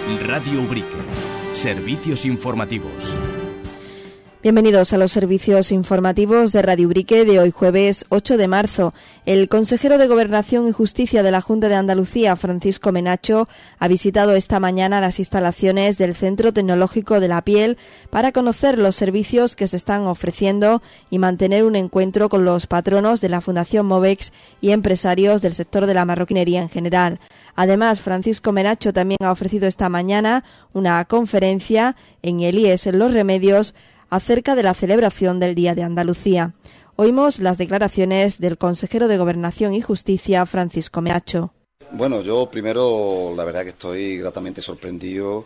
Radio Ubrique. Servicios informativos. Bienvenidos a los servicios informativos de Radio Ubrique de hoy jueves 8 de marzo. El consejero de Gobernación y Justicia de la Junta de Andalucía, Francisco Menacho, ha visitado esta mañana las instalaciones del Centro Tecnológico de la Piel para conocer los servicios que se están ofreciendo y mantener un encuentro con los patronos de la Fundación Movex y empresarios del sector de la marroquinería en general. Además, Francisco Menacho también ha ofrecido esta mañana una conferencia en el IES en Los Remedios acerca de la celebración del Día de Andalucía. Oímos las declaraciones del consejero de Gobernación y Justicia, Francisco Menacho. Bueno, yo primero, la verdad que estoy gratamente sorprendido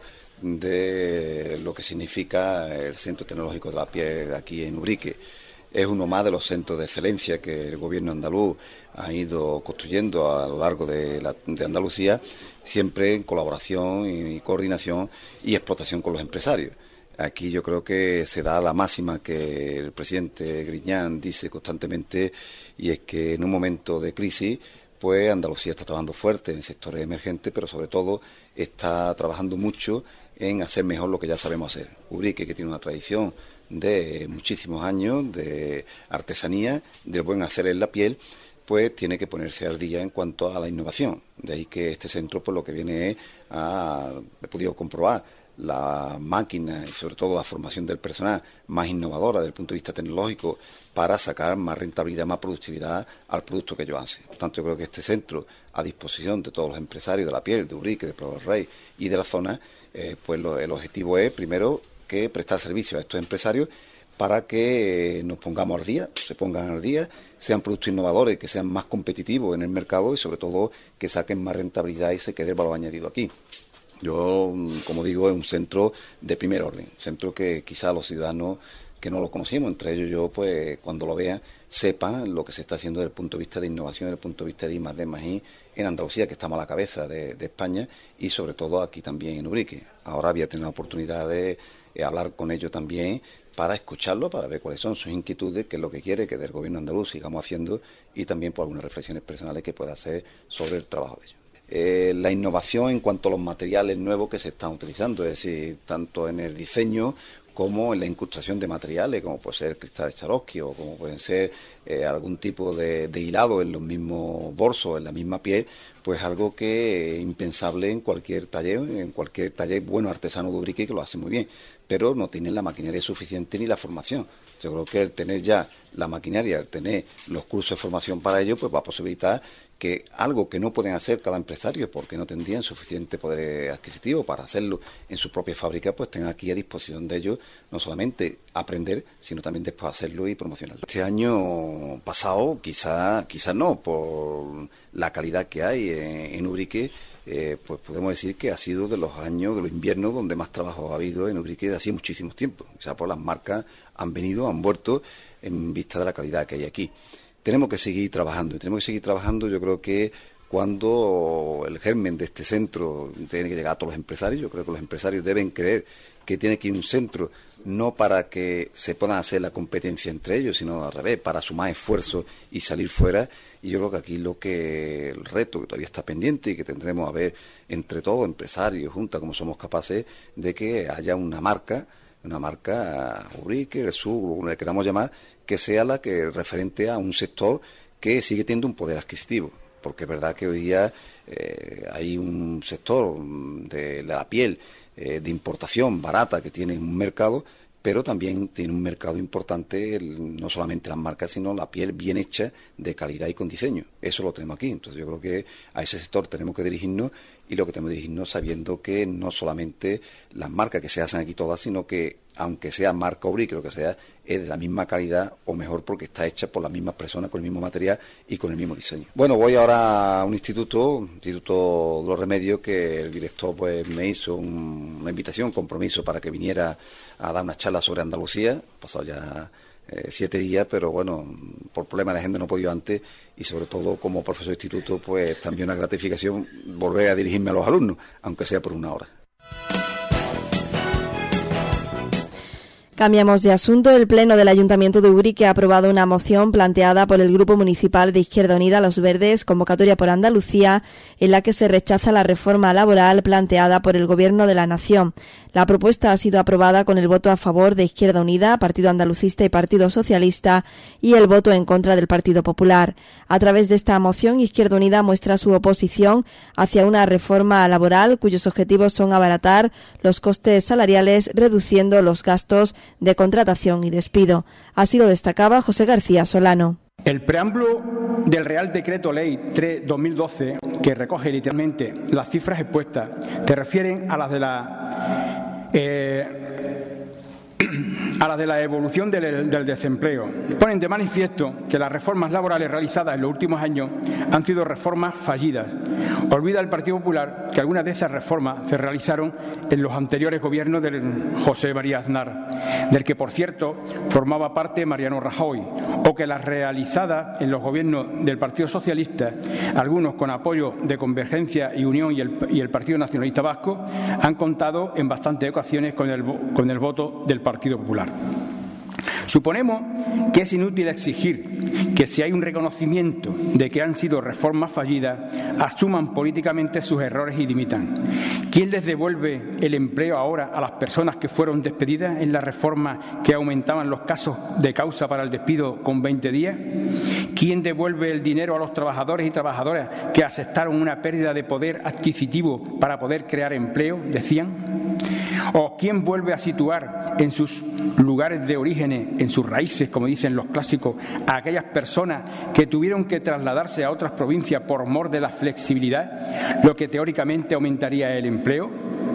de lo que significa el Centro Tecnológico de la Piel aquí en Ubrique. Es uno más de los centros de excelencia que el gobierno andaluz ha ido construyendo a lo largo de Andalucía, siempre en colaboración y coordinación y explotación con los empresarios. Aquí yo creo que se da la máxima que el presidente Griñán dice constantemente, y es que en un momento de crisis, pues Andalucía está trabajando fuerte en sectores emergentes, pero sobre todo está trabajando mucho en hacer mejor lo que ya sabemos hacer. Ubrique, que tiene una tradición de muchísimos años de artesanía, del buen hacer en la piel, pues tiene que ponerse al día en cuanto a la innovación. De ahí que este centro, pues lo que viene es he podido comprobar la máquina y sobre todo la formación del personal más innovadora desde el punto de vista tecnológico para sacar más rentabilidad, más productividad al producto que ellos hacen. Por tanto, yo creo que este centro, a disposición de todos los empresarios de la piel, de Ubrique, de Prados del Rey y de la zona, pues el objetivo es, primero, que prestar servicio a estos empresarios para que nos pongamos al día, se pongan al día, sean productos innovadores, que sean más competitivos en el mercado y sobre todo que saquen más rentabilidad y se quede el valor añadido aquí. Yo, como digo, es un centro de primer orden, un centro que quizá los ciudadanos que no lo conocimos, entre ellos yo, pues cuando lo vean, sepan lo que se está haciendo desde el punto de vista de innovación, desde el punto de vista de I+D+I en Andalucía, que estamos a la cabeza de España, y sobre todo aquí también en Ubrique. Ahora voy a tener la oportunidad de hablar con ellos también para escucharlo, para ver cuáles son sus inquietudes, qué es lo que quiere que del gobierno andaluz sigamos haciendo y también por algunas reflexiones personales que pueda hacer sobre el trabajo de ellos. La innovación en cuanto a los materiales nuevos que se están utilizando, es decir, tanto en el diseño como en la incrustación de materiales, como puede ser el cristal de Swarovski o como pueden ser algún tipo de hilado en los mismos bolsos, en la misma piel, pues algo que es impensable en cualquier taller bueno artesano de Ubrique, que lo hace muy bien, pero no tienen la maquinaria suficiente ni la formación. Yo creo que el tener ya la maquinaria, el tener los cursos de formación para ello, pues va a posibilitar que algo que no pueden hacer cada empresario porque no tendrían suficiente poder adquisitivo para hacerlo en su propia fábrica, pues tengan aquí a disposición de ellos no solamente aprender, sino también después hacerlo y promocionarlo. Este año pasado, quizá no, por la calidad que hay en Ubrique, pues podemos decir que ha sido de los inviernos donde más trabajo ha habido en Ubrique de hace muchísimos tiempos. O sea, por las marcas han vuelto en vista de la calidad que hay aquí. Tenemos que seguir trabajando, yo creo que cuando el germen de este centro tiene que llegar a todos los empresarios, yo creo que los empresarios deben creer que tiene que ir un centro no para que se puedan hacer la competencia entre ellos, sino al revés, para sumar esfuerzos y salir fuera. Y yo creo que aquí el reto que todavía está pendiente y que tendremos a ver entre todos, empresarios, juntas, como somos capaces de que haya una marca Ubrique, el Sur, como le queramos llamar, que sea la que referente a un sector que sigue teniendo un poder adquisitivo, porque es verdad que hoy día hay un sector de la piel de importación barata que tiene un mercado, pero también tiene un mercado importante, no solamente las marcas, sino la piel bien hecha, de calidad y con diseño. Eso lo tenemos aquí. Entonces yo creo que a ese sector tenemos que dirigirnos, y lo que tenemos que dirigirnos sabiendo que no solamente las marcas que se hacen aquí todas, sino que aunque sea marca Ubrique, lo que sea, es de la misma calidad o mejor porque está hecha por las mismas personas, con el mismo material y con el mismo diseño. Bueno, voy ahora a un instituto de Los Remedios, que el director pues me hizo una invitación, un compromiso para que viniera a dar una charla sobre Andalucía. Pasado ya 7 días, pero bueno, por problemas de agenda no he podido antes, y sobre todo como profesor de instituto, pues también una gratificación volver a dirigirme a los alumnos, aunque sea por 1 hora. Cambiamos de asunto. El Pleno del Ayuntamiento de Ubrique ha aprobado una moción planteada por el Grupo Municipal de Izquierda Unida Los Verdes, Convocatoria por Andalucía, en la que se rechaza la reforma laboral planteada por el Gobierno de la Nación. La propuesta ha sido aprobada con el voto a favor de Izquierda Unida, Partido Andalucista y Partido Socialista y el voto en contra del Partido Popular. A través de esta moción, Izquierda Unida muestra su oposición hacia una reforma laboral cuyos objetivos son abaratar los costes salariales, reduciendo los gastos de contratación y despido. Así lo destacaba José García Solano. El preámbulo del Real Decreto Ley 3/2012, que recoge literalmente las cifras expuestas, te refieren a las de la evolución del desempleo. Ponen de manifiesto que las reformas laborales realizadas en los últimos años han sido reformas fallidas. Olvida el Partido Popular que algunas de esas reformas se realizaron en los anteriores gobiernos de José María Aznar, del que, por cierto, formaba parte Mariano Rajoy, o que las realizadas en los gobiernos del Partido Socialista, algunos con apoyo de Convergencia y Unión y el Partido Nacionalista Vasco, han contado en bastantes ocasiones con el voto del Partido Popular. Suponemos que es inútil exigir que, si hay un reconocimiento de que han sido reformas fallidas, asuman políticamente sus errores y dimitan. ¿Quién les devuelve el empleo ahora a las personas que fueron despedidas en la reforma que aumentaban los casos de causa para el despido con 20 días? ¿Quién devuelve el dinero a los trabajadores y trabajadoras que aceptaron una pérdida de poder adquisitivo para poder crear empleo, decían? ¿O quién vuelve a situar en sus lugares de origen, en sus raíces, como dicen los clásicos, a aquellas personas que tuvieron que trasladarse a otras provincias por mor de la flexibilidad, lo que teóricamente aumentaría el empleo?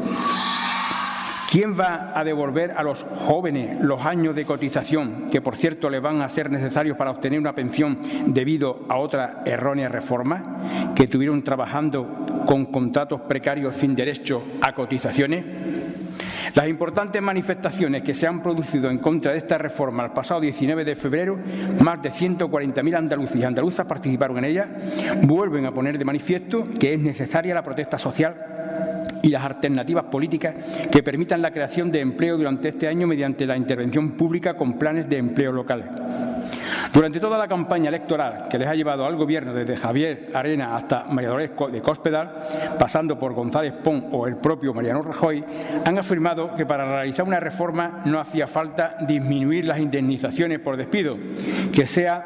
¿Quién va a devolver a los jóvenes los años de cotización, que por cierto les van a ser necesarios para obtener una pensión debido a otra errónea reforma, que tuvieron trabajando con contratos precarios sin derecho a cotizaciones? Las importantes manifestaciones que se han producido en contra de esta reforma el pasado 19 de febrero, más de 140.000 andaluces y andaluzas participaron en ella, vuelven a poner de manifiesto que es necesaria la protesta social y las alternativas políticas que permitan la creación de empleo durante este año mediante la intervención pública con planes de empleo locales. Durante toda la campaña electoral que les ha llevado al Gobierno, desde Javier Arena hasta María Dolores de Cospedal, pasando por González Pons o el propio Mariano Rajoy, han afirmado que para realizar una reforma no hacía falta disminuir las indemnizaciones por despido, que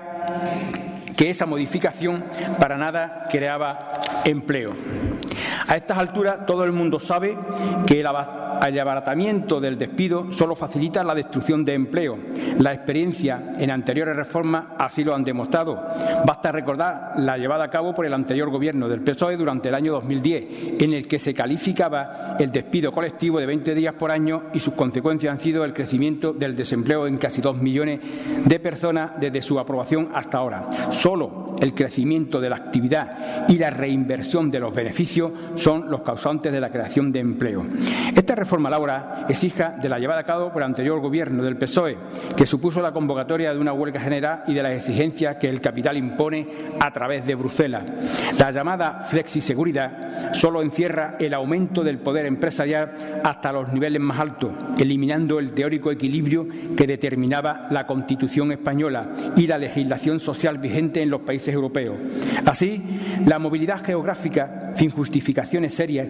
esa modificación para nada creaba empleo. A estas alturas todo el mundo sabe que el abaratamiento del despido solo facilita la destrucción de empleo. La experiencia en anteriores reformas así lo han demostrado. Basta recordar la llevada a cabo por el anterior gobierno del PSOE durante el año 2010, en el que se calificaba el despido colectivo de 20 días por año y sus consecuencias han sido el crecimiento del desempleo en casi 2 millones de personas desde su aprobación hasta ahora. Solo el crecimiento de la actividad y la reinversión de los beneficios son los causantes de la creación de empleo. Esta reforma laboral es hija de la llevada a cabo por el anterior gobierno del PSOE, que supuso la convocatoria de una huelga general y de las exigencias que el capital impone a través de Bruselas. La llamada flexiseguridad solo encierra el aumento del poder empresarial hasta los niveles más altos, eliminando el teórico equilibrio que determinaba la Constitución española y la legislación social vigente en los países europeos. Así, la movilidad geográfica sin justificaciones serias,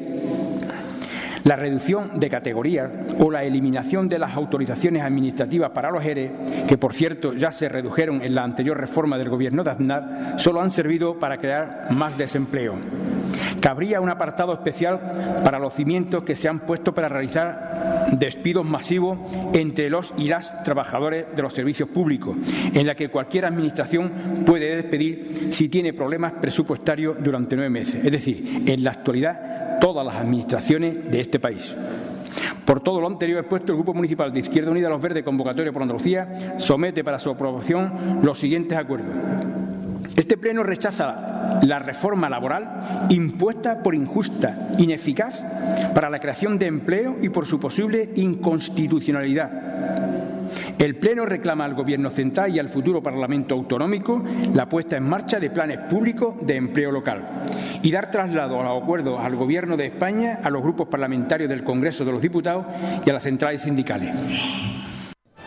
la reducción de categorías o la eliminación de las autorizaciones administrativas para los ERE, que por cierto ya se redujeron en la anterior reforma del Gobierno de Aznar, solo han servido para crear más desempleo. Cabría un apartado especial para los cimientos que se han puesto para realizar despidos masivos entre los y las trabajadores de los servicios públicos, en la que cualquier administración puede despedir si tiene problemas presupuestarios durante 9 meses, es decir, en la actualidad todas las administraciones de este país. Por todo lo anterior expuesto, el Grupo Municipal de Izquierda Unida Los Verdes, Convocatoria por Andalucía, somete para su aprobación los siguientes acuerdos. Este Pleno rechaza la reforma laboral impuesta por injusta, ineficaz para la creación de empleo y por su posible inconstitucionalidad. El Pleno reclama al Gobierno central y al futuro Parlamento autonómico la puesta en marcha de planes públicos de empleo local y dar traslado a los acuerdos al Gobierno de España, a los grupos parlamentarios del Congreso de los Diputados y a las centrales sindicales.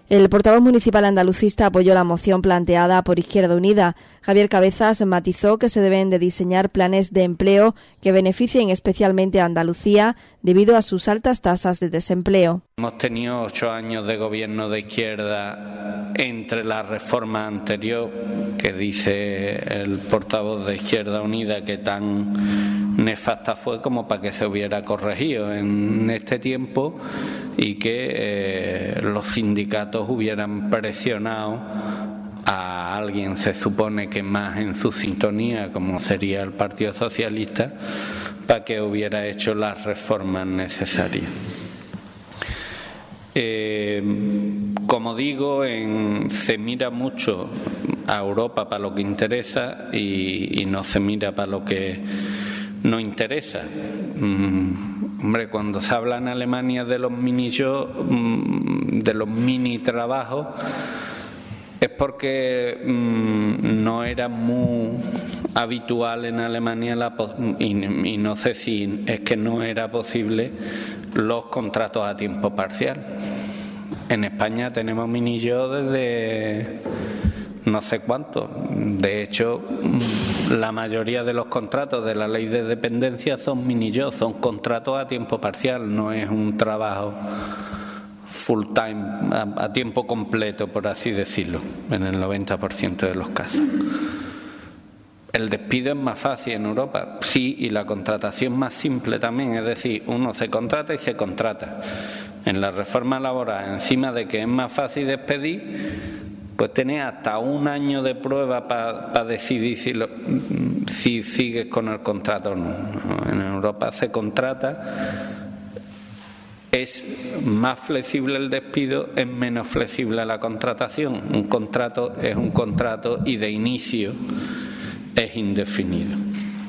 El portavoz municipal andalucista apoyó la moción planteada por Izquierda Unida. Javier Cabezas matizó que se deben de diseñar planes de empleo que beneficien especialmente a Andalucía debido a sus altas tasas de desempleo. Hemos tenido 8 años de gobierno de izquierda entre la reforma anterior, que dice el portavoz de Izquierda Unida que tan nefasta fue como para que se hubiera corregido en este tiempo, y que los sindicatos hubieran presionado a alguien, se supone que más en su sintonía, como sería el Partido Socialista, para que hubiera hecho las reformas necesarias. Como digo, se mira mucho a Europa para lo que interesa y no se mira para lo que no interesa. Hombre, cuando se habla en Alemania de los mini trabajos, es porque no era muy habitual en Alemania y no sé si es que no era posible los contratos a tiempo parcial. En España tenemos mini-job desde no sé cuánto. De hecho, la mayoría de los contratos de la ley de dependencia son mini-job, son contratos a tiempo parcial, no es un trabajo full time, a tiempo completo, por así decirlo, en el 90% de los casos. El despido es más fácil en Europa, sí, y la contratación más simple también, es decir, uno se contrata y se contrata. En la reforma laboral, encima de que es más fácil despedir, pues tenés hasta 1 año de prueba para decidir si sigues con el contrato o no. En Europa se contrata, es más flexible el despido, es menos flexible la contratación. Un contrato es un contrato y de inicio es indefinido.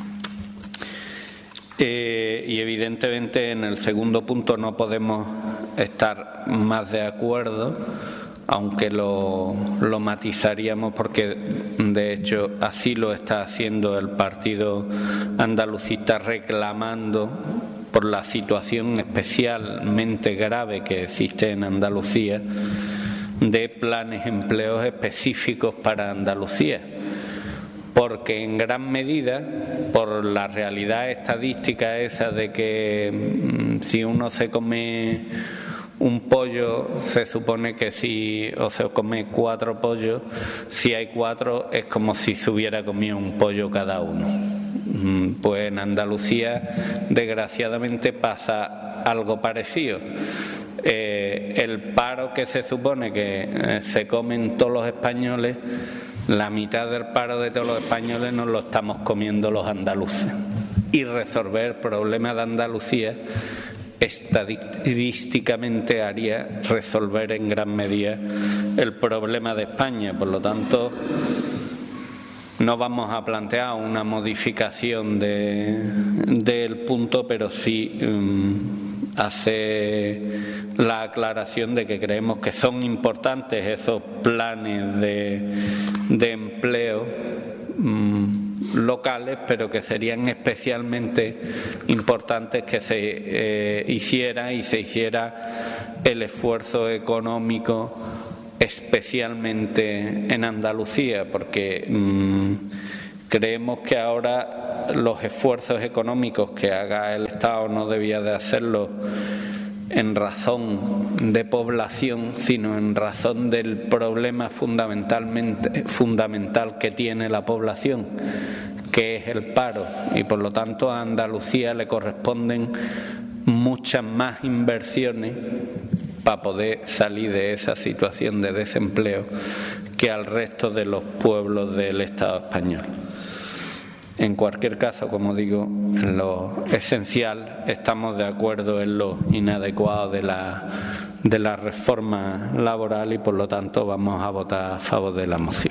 Y evidentemente en el segundo punto no podemos estar más de acuerdo, aunque lo matizaríamos, porque de hecho así lo está haciendo el Partido Andalucista, reclamando por la situación especialmente grave que existe en Andalucía de planes de empleos específicos para Andalucía, porque en gran medida, por la realidad estadística esa de que si uno se come un pollo, se supone que o se come 4 pollos, si hay 4 es como si se hubiera comido un pollo cada uno. Pues en Andalucía, desgraciadamente, pasa algo parecido. El paro que se supone que se comen todos los españoles, la mitad del paro de todos los españoles nos lo estamos comiendo los andaluces. Y resolver el problema de Andalucía estadísticamente haría resolver en gran medida el problema de España. Por lo tanto, no vamos a plantear una modificación del punto, pero sí hace la aclaración de que creemos que son importantes esos planes de empleo locales, pero que serían especialmente importantes que se hiciera el esfuerzo económico, especialmente en Andalucía, porque creemos que ahora los esfuerzos económicos que haga el Estado no debía de hacerlo en razón de población, sino en razón del problema fundamental que tiene la población, que es el paro, y por lo tanto a Andalucía le corresponden muchas más inversiones para poder salir de esa situación de desempleo que al resto de los pueblos del Estado español. En cualquier caso, como digo, en lo esencial estamos de acuerdo en lo inadecuado de la reforma laboral y por lo tanto vamos a votar a favor de la moción.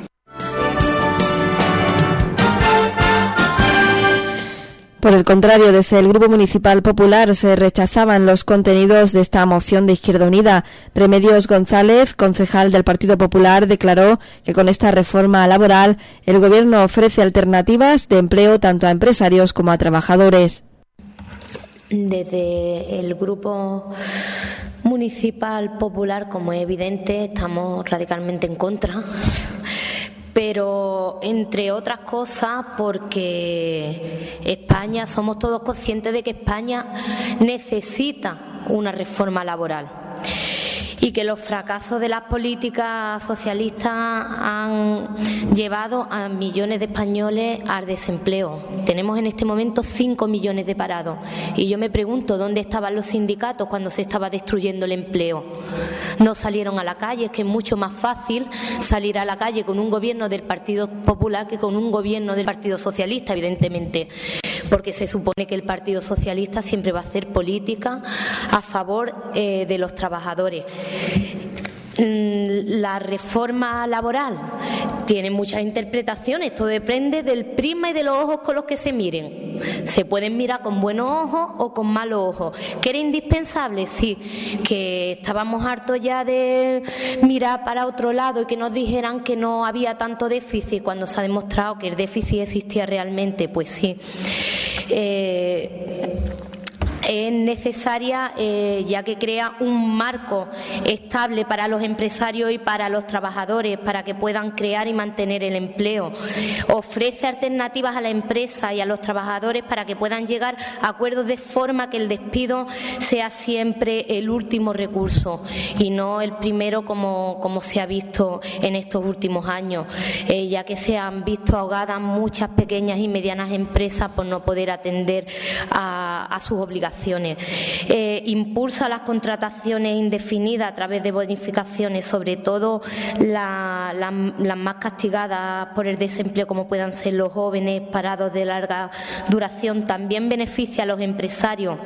Por el contrario, desde el Grupo Municipal Popular se rechazaban los contenidos de esta moción de Izquierda Unida. Remedios González, concejal del Partido Popular, declaró que con esta reforma laboral el Gobierno ofrece alternativas de empleo tanto a empresarios como a trabajadores. Desde el Grupo Municipal Popular, como es evidente, estamos radicalmente en contra, pero entre otras cosas porque España, somos todos conscientes de que España necesita una reforma laboral y que los fracasos de las políticas socialistas han llevado a millones de españoles al desempleo. Tenemos en este momento 5 millones de parados y yo me pregunto dónde estaban los sindicatos cuando se estaba destruyendo el empleo. No salieron a la calle, es que es mucho más fácil salir a la calle con un gobierno del Partido Popular que con un gobierno del Partido Socialista, evidentemente, porque se supone que el Partido Socialista siempre va a hacer política a favor de los trabajadores. La reforma laboral tiene muchas interpretaciones, todo depende del prisma y de los ojos con los que se miren. Se pueden mirar con buenos ojos o con malos ojos. ¿Que era indispensable? Sí. ¿Que estábamos hartos ya de mirar para otro lado y que nos dijeran que no había tanto déficit cuando se ha demostrado que el déficit existía realmente? Pues sí. Es necesaria ya que crea un marco estable para los empresarios y para los trabajadores para que puedan crear y mantener el empleo. Ofrece alternativas a la empresa y a los trabajadores para que puedan llegar a acuerdos de forma que el despido sea siempre el último recurso y no el primero como se ha visto en estos últimos años, ya que se han visto ahogadas muchas pequeñas y medianas empresas por no poder atender a sus obligaciones. Impulsa las contrataciones indefinidas a través de bonificaciones, sobre todo las más castigadas por el desempleo, como puedan ser los jóvenes parados de larga duración. También beneficia a los empresarios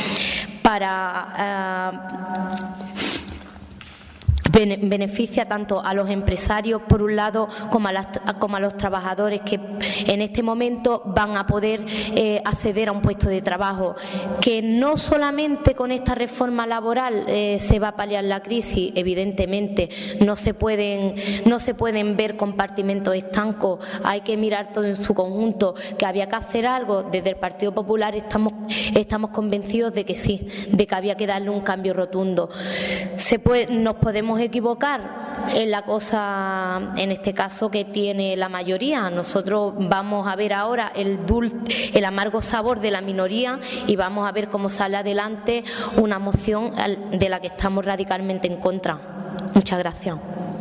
beneficia tanto a los empresarios por un lado como a los trabajadores que en este momento van a poder acceder a un puesto de trabajo, que no solamente con esta reforma laboral se va a paliar la crisis. Evidentemente no se pueden ver compartimentos estancos, hay que mirar todo en su conjunto, que había que hacer algo. Desde el Partido Popular estamos convencidos de que sí, de que había que darle un cambio rotundo. Nos podemos equivocar en la cosa, en este caso, que tiene la mayoría. Nosotros vamos a ver ahora el amargo sabor de la minoría y vamos a ver cómo sale adelante una moción de la que estamos radicalmente en contra. Muchas gracias.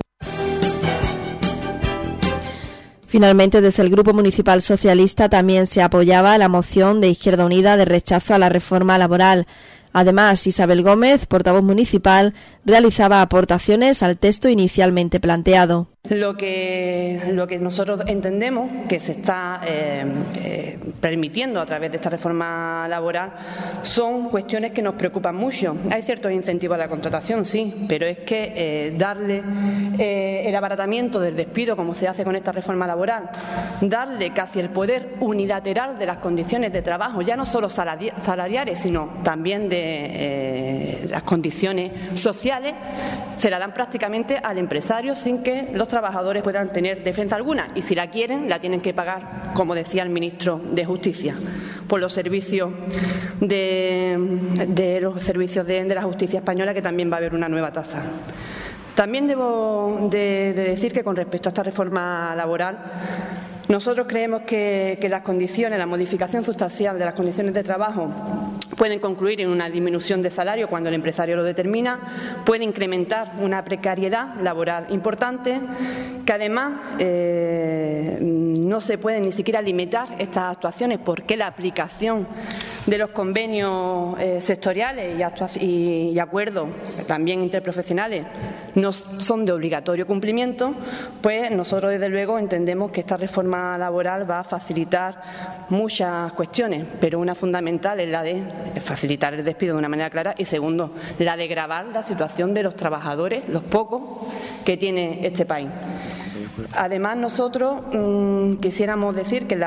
Finalmente, desde el Grupo Municipal Socialista también se apoyaba la moción de Izquierda Unida de rechazo a la reforma laboral. Además, Isabel Gómez, portavoz municipal, realizaba aportaciones al texto inicialmente planteado. Lo que nosotros entendemos que se está permitiendo a través de esta reforma laboral son cuestiones que nos preocupan mucho. Hay ciertos incentivos a la contratación, sí, pero es que darle el abaratamiento del despido, como se hace con esta reforma laboral, darle casi el poder unilateral de las condiciones de trabajo, ya no solo salariales, sino también de las condiciones sociales, se la dan prácticamente al empresario sin que los trabajadores puedan tener defensa alguna, y si la quieren, la tienen que pagar, como decía el ministro de Justicia, por los servicios de la justicia española, que también va a haber una nueva tasa. También debo de decir que con respecto a esta reforma laboral, nosotros creemos que las condiciones, la modificación sustancial de las condiciones de trabajo pueden concluir en una disminución de salario cuando el empresario lo determina, puede incrementar una precariedad laboral importante, que además no se pueden ni siquiera limitar estas actuaciones porque la aplicación de los convenios sectoriales y acuerdos también interprofesionales no son de obligatorio cumplimiento. Pues nosotros desde luego entendemos que esta reforma laboral va a facilitar muchas cuestiones, pero una fundamental es la de facilitar el despido de una manera clara y segundo, la de gravar la situación de los trabajadores, los pocos que tiene este país. Además, nosotros quisiéramos decir que,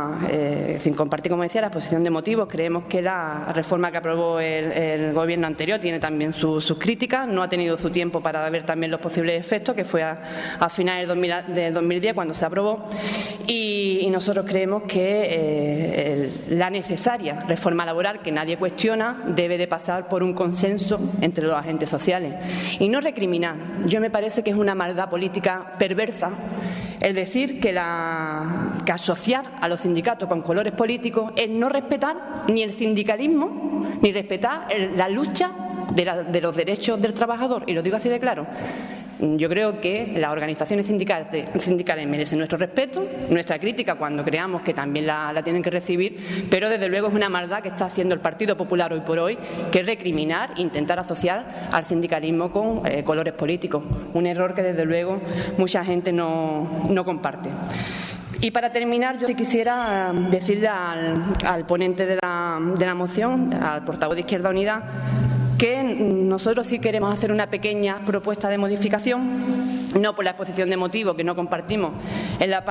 sin compartir, como decía, la exposición de motivos, creemos que la reforma que aprobó el Gobierno anterior tiene también sus críticas, no ha tenido su tiempo para ver también los posibles efectos, que fue a finales de 2010 cuando se aprobó, y nosotros creemos que la necesaria reforma laboral, que nadie cuestiona, debe de pasar por un consenso entre los agentes sociales y no recriminar. Yo me parece que es una maldad política perversa el decir que asociar a los sindicatos con colores políticos es no respetar ni el sindicalismo ni respetar la lucha de los derechos del trabajador, y lo digo así de claro. Yo creo que las organizaciones sindicales merecen nuestro respeto, nuestra crítica cuando creamos que también la tienen que recibir, pero desde luego es una maldad que está haciendo el Partido Popular hoy por hoy, que es recriminar, intentar asociar al sindicalismo con colores políticos. Un error que desde luego mucha gente no comparte. Y para terminar, yo sí quisiera decirle al ponente de la moción, al portavoz de Izquierda Unida, que nosotros sí queremos hacer una pequeña propuesta de modificación, no por la exposición de motivos, que no compartimos en la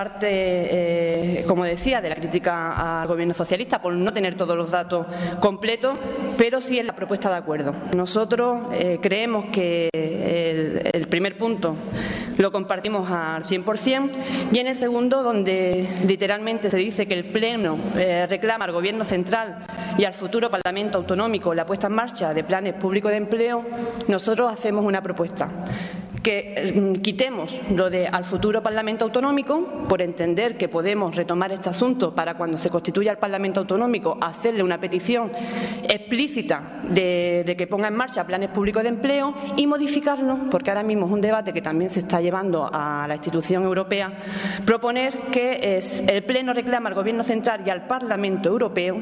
parte, como decía, de la crítica al Gobierno socialista por no tener todos los datos completos, pero sí en la propuesta de acuerdo. Nosotros creemos que el primer punto lo compartimos al 100%, y en el segundo, donde literalmente se dice que el Pleno reclama al Gobierno central y al futuro Parlamento autonómico la puesta en marcha de planes públicos de empleo, nosotros hacemos una propuesta: que quitemos lo de al futuro Parlamento autonómico, por entender que podemos retomar este asunto para cuando se constituya el Parlamento autonómico hacerle una petición explícita de que ponga en marcha planes públicos de empleo, y modificarlo, porque ahora mismo es un debate que también se está llevando a la institución europea, proponer que el Pleno reclama al Gobierno central y al Parlamento Europeo.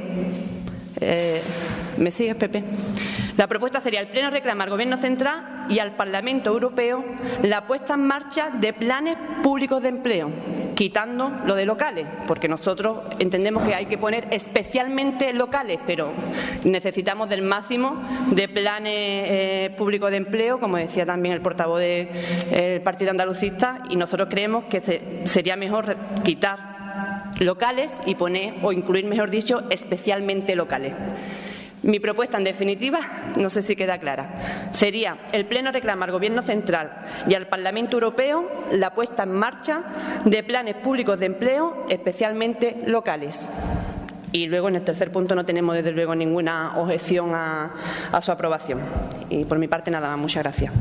¿Me sigues, Pepe? La propuesta sería: el Pleno reclama al Gobierno central y al Parlamento Europeo la puesta en marcha de planes públicos de empleo, quitando lo de locales, porque nosotros entendemos que hay que poner especialmente locales, pero necesitamos del máximo de planes públicos de empleo, como decía también el portavoz del Partido Andalucista, y nosotros creemos que sería mejor quitar locales y poner, o incluir, mejor dicho, especialmente locales. Mi propuesta, en definitiva, no sé si queda clara, sería: el Pleno reclama al Gobierno central y al Parlamento Europeo la puesta en marcha de planes públicos de empleo, especialmente locales. Y luego, en el tercer punto, no tenemos desde luego ninguna objeción a su aprobación. Y por mi parte, nada más. Muchas gracias.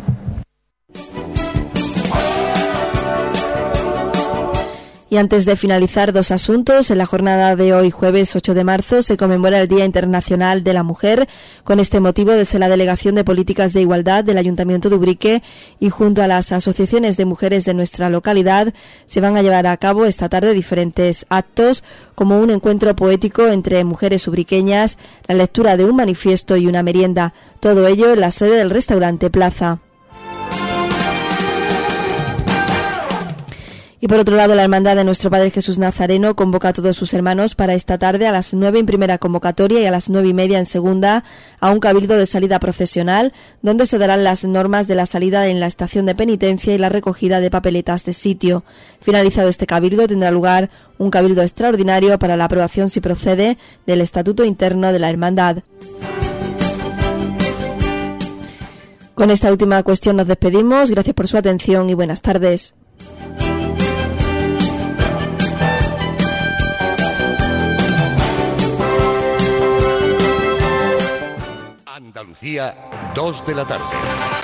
Y antes de finalizar, dos asuntos. En la jornada de hoy, jueves 8 de marzo, se conmemora el Día Internacional de la Mujer. Con este motivo, desde la Delegación de Políticas de Igualdad del Ayuntamiento de Ubrique y junto a las asociaciones de mujeres de nuestra localidad, se van a llevar a cabo esta tarde diferentes actos, como un encuentro poético entre mujeres ubriqueñas, la lectura de un manifiesto y una merienda. Todo ello en la sede del restaurante Plaza. Y por otro lado, la Hermandad de Nuestro Padre Jesús Nazareno convoca a todos sus hermanos para esta tarde a las 9 en primera convocatoria y a las 9:30 en segunda a un cabildo de salida procesional, donde se darán las normas de la salida en la estación de penitencia y la recogida de papeletas de sitio. Finalizado este cabildo, tendrá lugar un cabildo extraordinario para la aprobación, si procede, del Estatuto Interno de la Hermandad. Con esta última cuestión nos despedimos. Gracias por su atención y buenas tardes. Andalucía, 2 de la tarde.